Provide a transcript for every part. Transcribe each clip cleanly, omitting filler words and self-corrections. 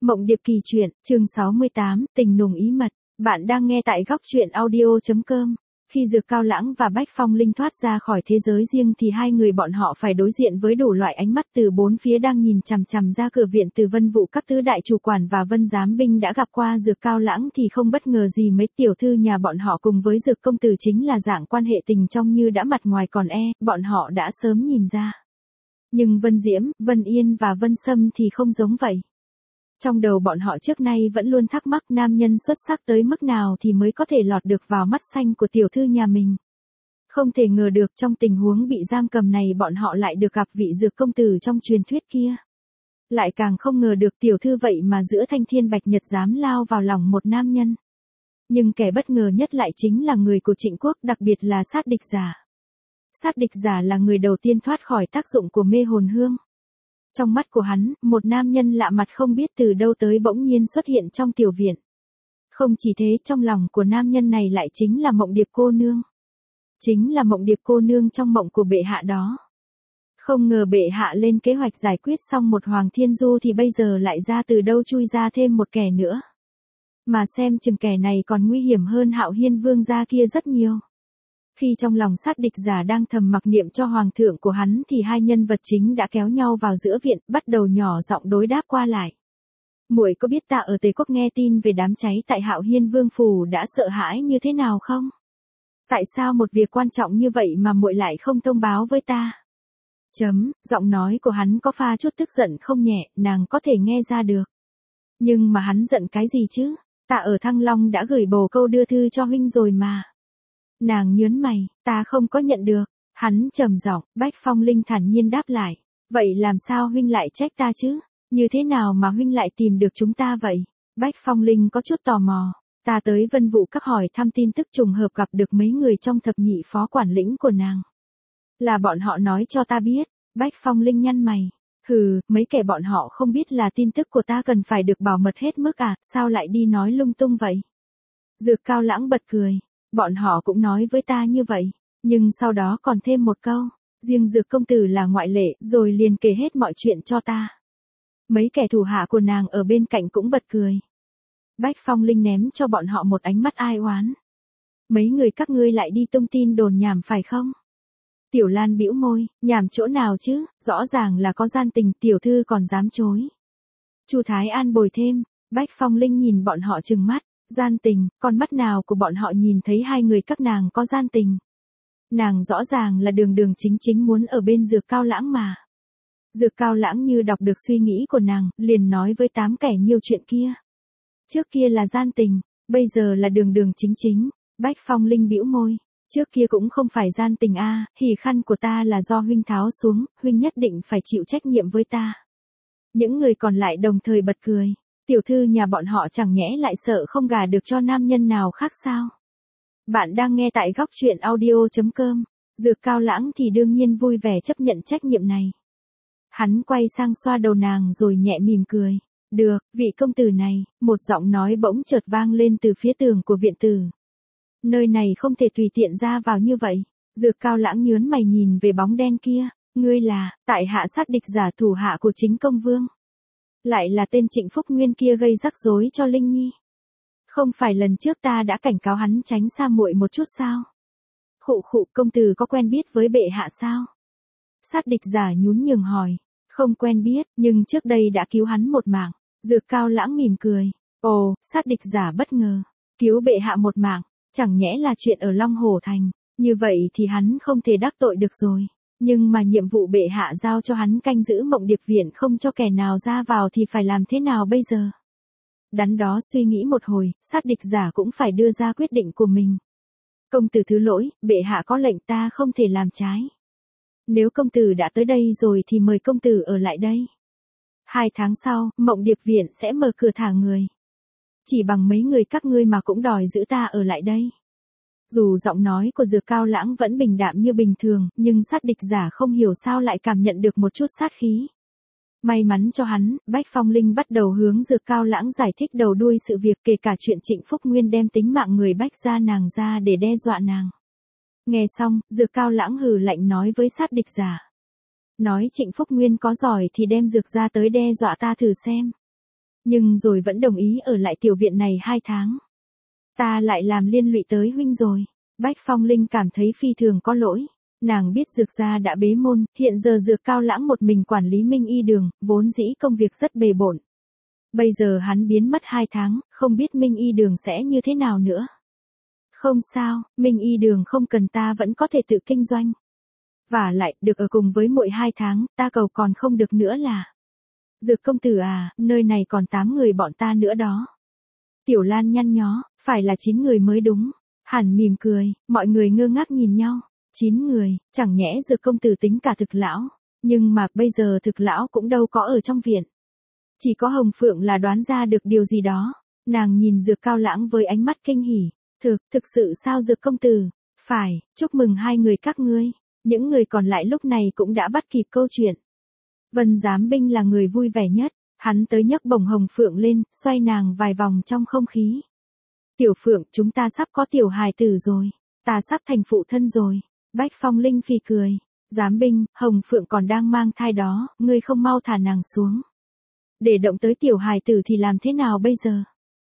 Mộng Điệp kỳ truyện, chương 68, tình nùng ý mật. Bạn đang nghe tại góc truyện audio.com. Khi Dược Cao Lãng và Bách Phong Linh thoát ra khỏi thế giới riêng thì hai người bọn họ phải đối diện với đủ loại ánh mắt từ bốn phía đang nhìn chằm chằm ra cửa viện. Từ Vân Vũ các tứ đại chủ quản và Vân Giám binh đã gặp qua Dược Cao Lãng thì không bất ngờ gì mấy tiểu thư nhà bọn họ cùng với Dược công tử chính là dạng quan hệ tình trong như đã mặt ngoài còn bọn họ đã sớm nhìn ra. Nhưng Vân Diễm, Vân Yên và Vân Sâm thì không giống vậy. Trong đầu bọn họ trước nay vẫn luôn thắc mắc nam nhân xuất sắc tới mức nào thì mới có thể lọt được vào mắt xanh của tiểu thư nhà mình. Không thể ngờ được trong tình huống bị giam cầm này bọn họ lại được gặp vị Dược công tử trong truyền thuyết kia. Lại càng không ngờ được tiểu thư vậy mà giữa thanh thiên bạch nhật dám lao vào lòng một nam nhân. Nhưng kẻ bất ngờ nhất lại chính là người của Trịnh Quốc, đặc biệt là sát địch giả. Sát địch giả là người đầu tiên thoát khỏi tác dụng của mê hồn hương. Trong mắt của hắn, một nam nhân lạ mặt không biết từ đâu tới bỗng nhiên xuất hiện trong tiểu viện. Không chỉ thế, trong lòng của nam nhân này lại chính là Mộng Điệp cô nương. Chính là Mộng Điệp cô nương trong mộng của bệ hạ đó. Không ngờ bệ hạ lên kế hoạch giải quyết xong một Hoàng Thiên Du thì bây giờ lại ra từ đâu chui ra thêm một kẻ nữa. Mà xem chừng kẻ này còn nguy hiểm hơn Hạo Hiên Vương gia kia rất nhiều. Khi trong lòng sát địch giả đang thầm mặc niệm cho hoàng thượng của hắn thì hai nhân vật chính đã kéo nhau vào giữa viện, bắt đầu nhỏ giọng đối đáp qua lại. Muội có biết ta ở Tề Quốc nghe tin về đám cháy tại Hạo Hiên Vương phủ đã sợ hãi như thế nào không? Tại sao một việc quan trọng như vậy mà muội lại không thông báo với ta? Giọng nói của hắn có pha chút tức giận không nhẹ, nàng có thể nghe ra được. Nhưng mà hắn giận cái gì chứ? Ta ở Thăng Long đã gửi bồ câu đưa thư cho huynh rồi mà. Nàng nhớn mày, ta không có nhận được. Hắn trầm giọng, Bách Phong Linh thản nhiên đáp lại. Vậy làm sao huynh lại trách ta chứ? Như thế nào mà huynh lại tìm được chúng ta vậy? Bách Phong Linh có chút tò mò. Ta tới Vân Vũ các hỏi thăm tin tức trùng hợp gặp được mấy người trong thập nhị phó quản lĩnh của nàng. Là bọn họ nói cho ta biết. Bách Phong Linh nhăn mày. Hừ, mấy kẻ bọn họ không biết là tin tức của ta cần phải được bảo mật hết mức à, sao lại đi nói lung tung vậy? Dược Cao Lãng bật cười. Bọn họ cũng nói với ta như vậy, nhưng sau đó còn thêm một câu, riêng Dược công tử là ngoại lệ, rồi liền kể hết mọi chuyện cho ta. Mấy kẻ thủ hạ của nàng ở bên cạnh cũng bật cười. Bách Phong Linh ném cho bọn họ một ánh mắt ai oán. Mấy người các ngươi lại đi tung tin đồn nhảm phải không? Tiểu Lan bĩu môi, nhảm chỗ nào chứ, rõ ràng là có gian tình, tiểu thư còn dám chối. Chu Thái An bồi thêm, Bách Phong Linh nhìn bọn họ trừng mắt. Gian tình, con mắt nào của bọn họ nhìn thấy hai người các nàng có gian tình. Nàng rõ ràng là đường đường chính chính muốn ở bên Dược Cao Lãng mà. Dược Cao Lãng như đọc được suy nghĩ của nàng, liền nói với 8 kẻ nhiều chuyện kia. Trước kia là gian tình, bây giờ là đường đường chính chính. Bách Phong Linh bĩu môi, trước kia cũng không phải gian tình a, hỉ khăn của ta là do huynh tháo xuống, huynh nhất định phải chịu trách nhiệm với ta. Những người còn lại đồng thời bật cười. Tiểu thư nhà bọn họ chẳng nhẽ lại sợ không gả được cho nam nhân nào khác sao? Bạn đang nghe tại góc truyện audio.com. Dược Cao Lãng thì đương nhiên vui vẻ chấp nhận trách nhiệm này. Hắn quay sang xoa đầu nàng rồi nhẹ mỉm cười. Được, vị công tử này, một giọng nói bỗng chợt vang lên từ phía tường của viện tử. Nơi này không thể tùy tiện ra vào như vậy. Dược Cao Lãng nhớn mày nhìn về bóng đen kia. Ngươi là, tại hạ sát địch giả thủ hạ của chính công vương. Lại là tên Trịnh Phúc Nguyên kia gây rắc rối cho Linh Nhi. Không phải lần trước ta đã cảnh cáo hắn tránh xa muội một chút sao? Khụ khụ, công tử có quen biết với bệ hạ sao? Sát địch giả nhún nhường hỏi. Không quen biết, nhưng trước đây đã cứu hắn một mạng. Dược Cao Lãng mỉm cười. Ồ, sát địch giả bất ngờ. Cứu bệ hạ một mạng, chẳng nhẽ là chuyện ở Long Hổ Thành. Như vậy thì hắn không thể đắc tội được rồi. Nhưng mà nhiệm vụ bệ hạ giao cho hắn canh giữ Mộng Điệp viện không cho kẻ nào ra vào thì phải làm thế nào bây giờ? Đắn đo suy nghĩ một hồi, sát địch giả cũng phải đưa ra quyết định của mình. Công tử thứ lỗi, bệ hạ có lệnh ta không thể làm trái. Nếu công tử đã tới đây rồi thì mời công tử ở lại đây. 2 tháng sau, Mộng Điệp viện sẽ mở cửa thả người. Chỉ bằng mấy người các ngươi mà cũng đòi giữ ta ở lại đây. Dù giọng nói của Dược Cao Lãng vẫn bình đạm như bình thường, nhưng sát địch giả không hiểu sao lại cảm nhận được một chút sát khí. May mắn cho hắn, Bách Phong Linh bắt đầu hướng Dược Cao Lãng giải thích đầu đuôi sự việc, kể cả chuyện Trịnh Phúc Nguyên đem tính mạng người Bách gia nàng ra để đe dọa nàng. Nghe xong, Dược Cao Lãng hừ lạnh nói với sát địch giả. Nói Trịnh Phúc Nguyên có giỏi thì đem Dược ra tới đe dọa ta thử xem. nhưng rồi vẫn đồng ý ở lại tiểu viện này 2 tháng. Ta lại làm liên lụy tới huynh rồi. Bách Phong Linh cảm thấy phi thường có lỗi. Nàng biết Dược gia đã bế môn, hiện giờ Dược Cao Lãng một mình quản lý Minh Y Đường, vốn dĩ công việc rất bề bộn. Bây giờ hắn biến mất 2 tháng, không biết Minh Y Đường sẽ như thế nào nữa. Không sao, Minh Y Đường không cần ta vẫn có thể tự kinh doanh. Và lại, được ở cùng với muội 2 tháng, ta cầu còn không được nữa là. Dược công tử à, nơi này còn 8 người bọn ta nữa đó. Tiểu Lan nhăn nhó, phải là 9 người mới đúng. Hàn mỉm cười, mọi người ngơ ngác nhìn nhau. 9 người, chẳng nhẽ Dược công tử tính cả Thực lão. Nhưng mà bây giờ Thực lão cũng đâu có ở trong viện. Chỉ có Hồng Phượng là đoán ra được điều gì đó. Nàng nhìn Dược Cao Lãng với ánh mắt kinh hỉ. Thực sự sao Dược công tử? Phải, chúc mừng 2 người các ngươi. Những người còn lại lúc này cũng đã bắt kịp câu chuyện. Vân Giám Binh là người vui vẻ nhất. Hắn tới nhấc bổng Hồng Phượng lên, xoay nàng vài vòng trong không khí. Tiểu Phượng, chúng ta sắp có tiểu hài tử rồi. Ta sắp thành phụ thân rồi. Bách Phong Linh phì cười. Giám Binh, Hồng Phượng còn đang mang thai đó, ngươi không mau thả nàng xuống. Để động tới tiểu hài tử thì làm thế nào bây giờ?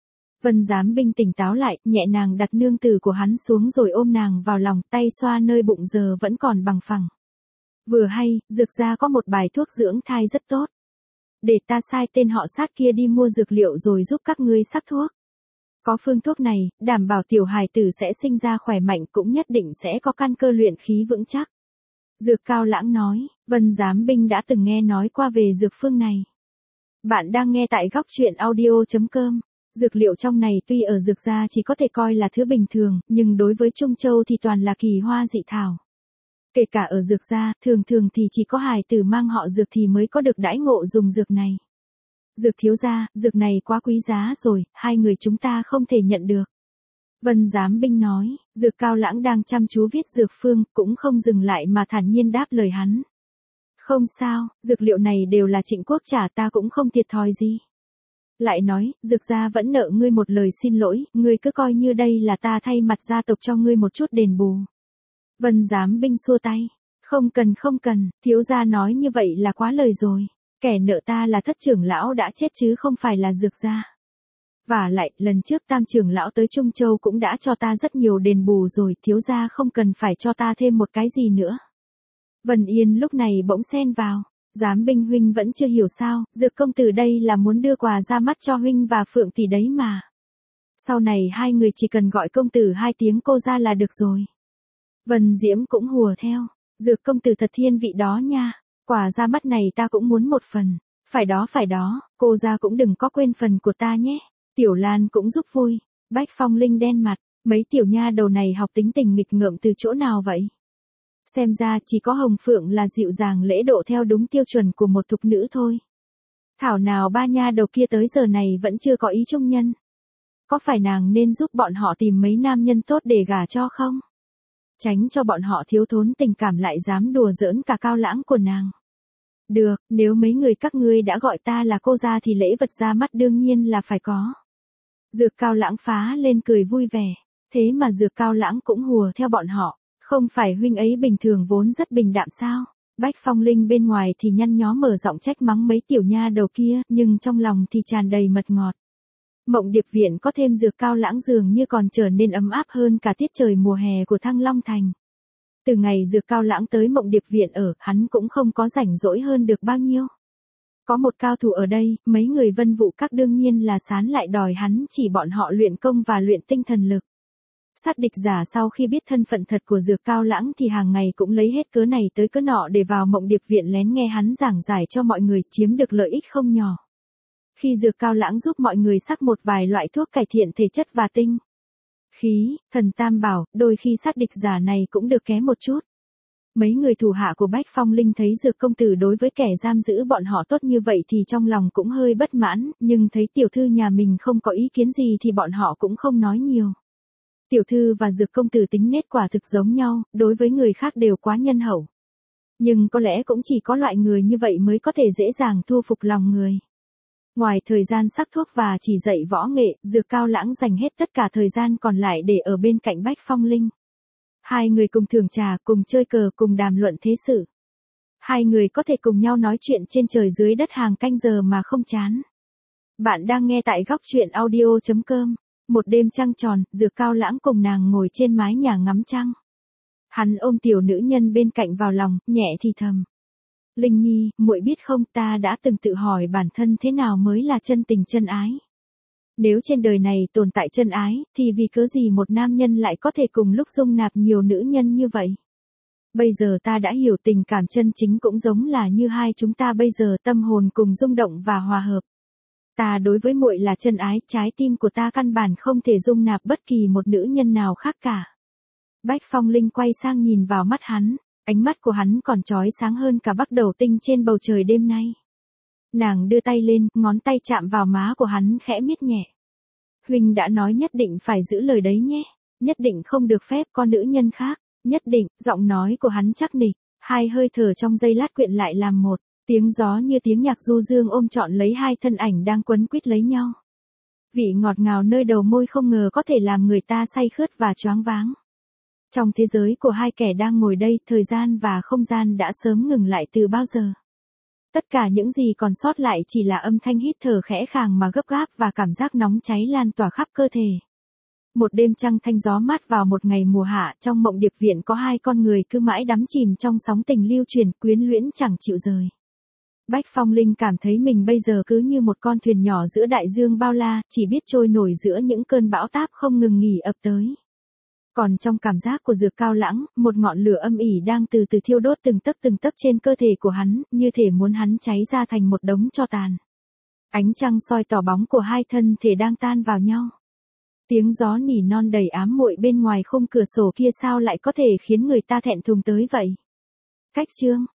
Vân Giám Binh tỉnh táo lại, nhẹ nàng đặt nương tử của hắn xuống rồi ôm nàng vào lòng, tay xoa nơi bụng giờ vẫn còn bằng phẳng. Vừa hay, Dược gia có một bài thuốc dưỡng thai rất tốt. Để ta sai tên họ Sát kia đi mua dược liệu rồi giúp các ngươi sắc thuốc. Có phương thuốc này, đảm bảo tiểu hài tử sẽ sinh ra khỏe mạnh, cũng nhất định sẽ có căn cơ luyện khí vững chắc. Dược Cao Lãng nói, Vân Giám Binh đã từng nghe nói qua về dược phương này. Bạn đang nghe tại góc truyện audio.com. Dược liệu trong này tuy ở Dược gia chỉ có thể coi là thứ bình thường, nhưng đối với Trung Châu thì toàn là kỳ hoa dị thảo. Kể cả ở Dược gia, thường thường thì chỉ có hài tử mang họ Dược thì mới có được đãi ngộ dùng dược này. Dược thiếu gia, dược này quá quý giá rồi, 2 người chúng ta không thể nhận được. Vân Giám Binh nói, Dược Cao Lãng đang chăm chú viết dược phương, cũng không dừng lại mà thản nhiên đáp lời hắn. Không sao, dược liệu này đều là Trịnh Quốc trả, ta cũng không thiệt thòi gì. Lại nói, Dược gia vẫn nợ ngươi một lời xin lỗi, ngươi cứ coi như đây là ta thay mặt gia tộc cho ngươi một chút đền bù. Vân Giám Binh xua tay. Không cần, thiếu gia nói như vậy là quá lời rồi. Kẻ nợ ta là Thất trưởng lão đã chết chứ không phải là Dược gia. Và lại, lần trước Tam trưởng lão tới Trung Châu cũng đã cho ta rất nhiều đền bù rồi, thiếu gia không cần phải cho ta thêm một cái gì nữa. Vân Yên lúc này bỗng xen vào. Giám Binh huynh vẫn chưa hiểu sao, Dược công tử đây là muốn đưa quà ra mắt cho huynh và Phượng tỷ đấy mà. Sau này 2 người chỉ cần gọi công tử 2 tiếng cô ra là được rồi. Vân Diễm cũng hùa theo. Dược công tử thật thiên vị đó nha. Quà ra mắt này ta cũng muốn một phần. Phải đó, cô ra cũng đừng có quên phần của ta nhé. Tiểu Lan cũng giúp vui. Bách Phong Linh đen mặt. Mấy tiểu nha đầu này học tính tình nghịch ngợm từ chỗ nào vậy? Xem ra chỉ có Hồng Phượng là dịu dàng lễ độ theo đúng tiêu chuẩn của một thục nữ thôi. Thảo nào 3 nha đầu kia tới giờ này vẫn chưa có ý trung nhân. Có phải nàng nên giúp bọn họ tìm mấy nam nhân tốt để gả cho không? Tránh cho bọn họ thiếu thốn tình cảm lại dám đùa giỡn cả Cao Lãng của nàng. Được, nếu mấy người các ngươi đã gọi ta là cô ra thì lễ vật ra mắt đương nhiên là phải có. Dược Cao Lãng phá lên cười vui vẻ. Thế mà Dược Cao Lãng cũng hùa theo bọn họ. Không phải huynh ấy bình thường vốn rất bình đạm sao? Bách Phong Linh bên ngoài thì nhăn nhó mở giọng trách mắng mấy tiểu nha đầu kia, nhưng trong lòng thì tràn đầy mật ngọt. Mộng Điệp Viện có thêm Dược Cao Lãng dường như còn trở nên ấm áp hơn cả tiết trời mùa hè của Thăng Long Thành. Từ ngày Dược Cao Lãng tới Mộng Điệp Viện ở, hắn cũng không có rảnh rỗi hơn được bao nhiêu. Có một cao thủ ở đây, mấy người Vân Vũ Các đương nhiên là sán lại đòi hắn chỉ bọn họ luyện công và luyện tinh thần lực. Sát địch giả sau khi biết thân phận thật của Dược Cao Lãng thì hàng ngày cũng lấy hết cớ này tới cớ nọ để vào Mộng Điệp Viện lén nghe hắn giảng giải cho mọi người, chiếm được lợi ích không nhỏ. Khi Dược Cao Lãng giúp mọi người sắc một vài loại thuốc cải thiện thể chất và tinh khí, thần tam bảo, đôi khi sát địch giả này cũng được kém một chút. Mấy người thủ hạ của Bách Phong Linh thấy Dược công tử đối với kẻ giam giữ bọn họ tốt như vậy thì trong lòng cũng hơi bất mãn, nhưng thấy tiểu thư nhà mình không có ý kiến gì thì bọn họ cũng không nói nhiều. Tiểu thư và Dược công tử tính nết quả thực giống nhau, đối với người khác đều quá nhân hậu. Nhưng có lẽ cũng chỉ có loại người như vậy mới có thể dễ dàng thu phục lòng người. Ngoài thời gian sắc thuốc và chỉ dạy võ nghệ, Dược Cao Lãng dành hết tất cả thời gian còn lại để ở bên cạnh Bách Phong Linh. 2 người cùng thưởng trà, cùng chơi cờ, cùng đàm luận thế sự. 2 người có thể cùng nhau nói chuyện trên trời dưới đất hàng canh giờ mà không chán. Bạn đang nghe tại góc chuyện audio.com. Một đêm trăng tròn, Dược Cao Lãng cùng nàng ngồi trên mái nhà ngắm trăng. Hắn ôm tiểu nữ nhân bên cạnh vào lòng, nhẹ thì thầm. Linh Nhi, muội biết không, ta đã từng tự hỏi bản thân thế nào mới là chân tình chân ái. Nếu trên đời này tồn tại chân ái, thì vì cớ gì một nam nhân lại có thể cùng lúc dung nạp nhiều nữ nhân như vậy? Bây giờ ta đã hiểu tình cảm chân chính cũng giống là như hai chúng ta bây giờ tâm hồn cùng rung động và hòa hợp. Ta đối với muội là chân ái, trái tim của ta căn bản không thể dung nạp bất kỳ một nữ nhân nào khác cả. Bách Phong Linh quay sang nhìn vào mắt hắn, ánh mắt của hắn còn chói sáng hơn cả bắc đầu tinh trên bầu trời đêm nay. Nàng đưa tay lên, ngón tay chạm vào má của hắn khẽ miết nhẹ. Huynh đã nói nhất định phải giữ lời đấy nhé, nhất định không được phép con nữ nhân khác, nhất định, giọng nói của hắn chắc nịch, hai hơi thở trong giây lát quyện lại làm một. Tiếng gió như tiếng nhạc du dương ôm trọn lấy hai thân ảnh đang quấn quýt lấy nhau. Vị ngọt ngào nơi đầu môi không ngờ có thể làm người ta say khướt và choáng váng. Trong thế giới của hai kẻ đang ngồi đây, thời gian và không gian đã sớm ngừng lại từ bao giờ. Tất cả những gì còn sót lại chỉ là âm thanh hít thở khẽ khàng mà gấp gáp và cảm giác nóng cháy lan tỏa khắp cơ thể. Một đêm trăng thanh gió mát vào một ngày mùa hạ, trong mộng điệp viện có hai con người cứ mãi đắm chìm trong sóng tình lưu truyền, quyến luyến chẳng chịu rời. Bách Phong Linh cảm thấy mình bây giờ cứ như một con thuyền nhỏ giữa đại dương bao la, chỉ biết trôi nổi giữa những cơn bão táp không ngừng nghỉ ập tới. Còn trong cảm giác của Dược Cao Lãng, một ngọn lửa âm ỉ đang từ từ thiêu đốt từng tấc trên cơ thể của hắn, như thể muốn hắn cháy ra thành một đống tro tàn. Ánh trăng soi tỏ bóng của hai thân thể đang tan vào nhau. Tiếng gió nỉ non đầy ám muội bên ngoài khung cửa sổ kia sao lại có thể khiến người ta thẹn thùng tới vậy? Cách chương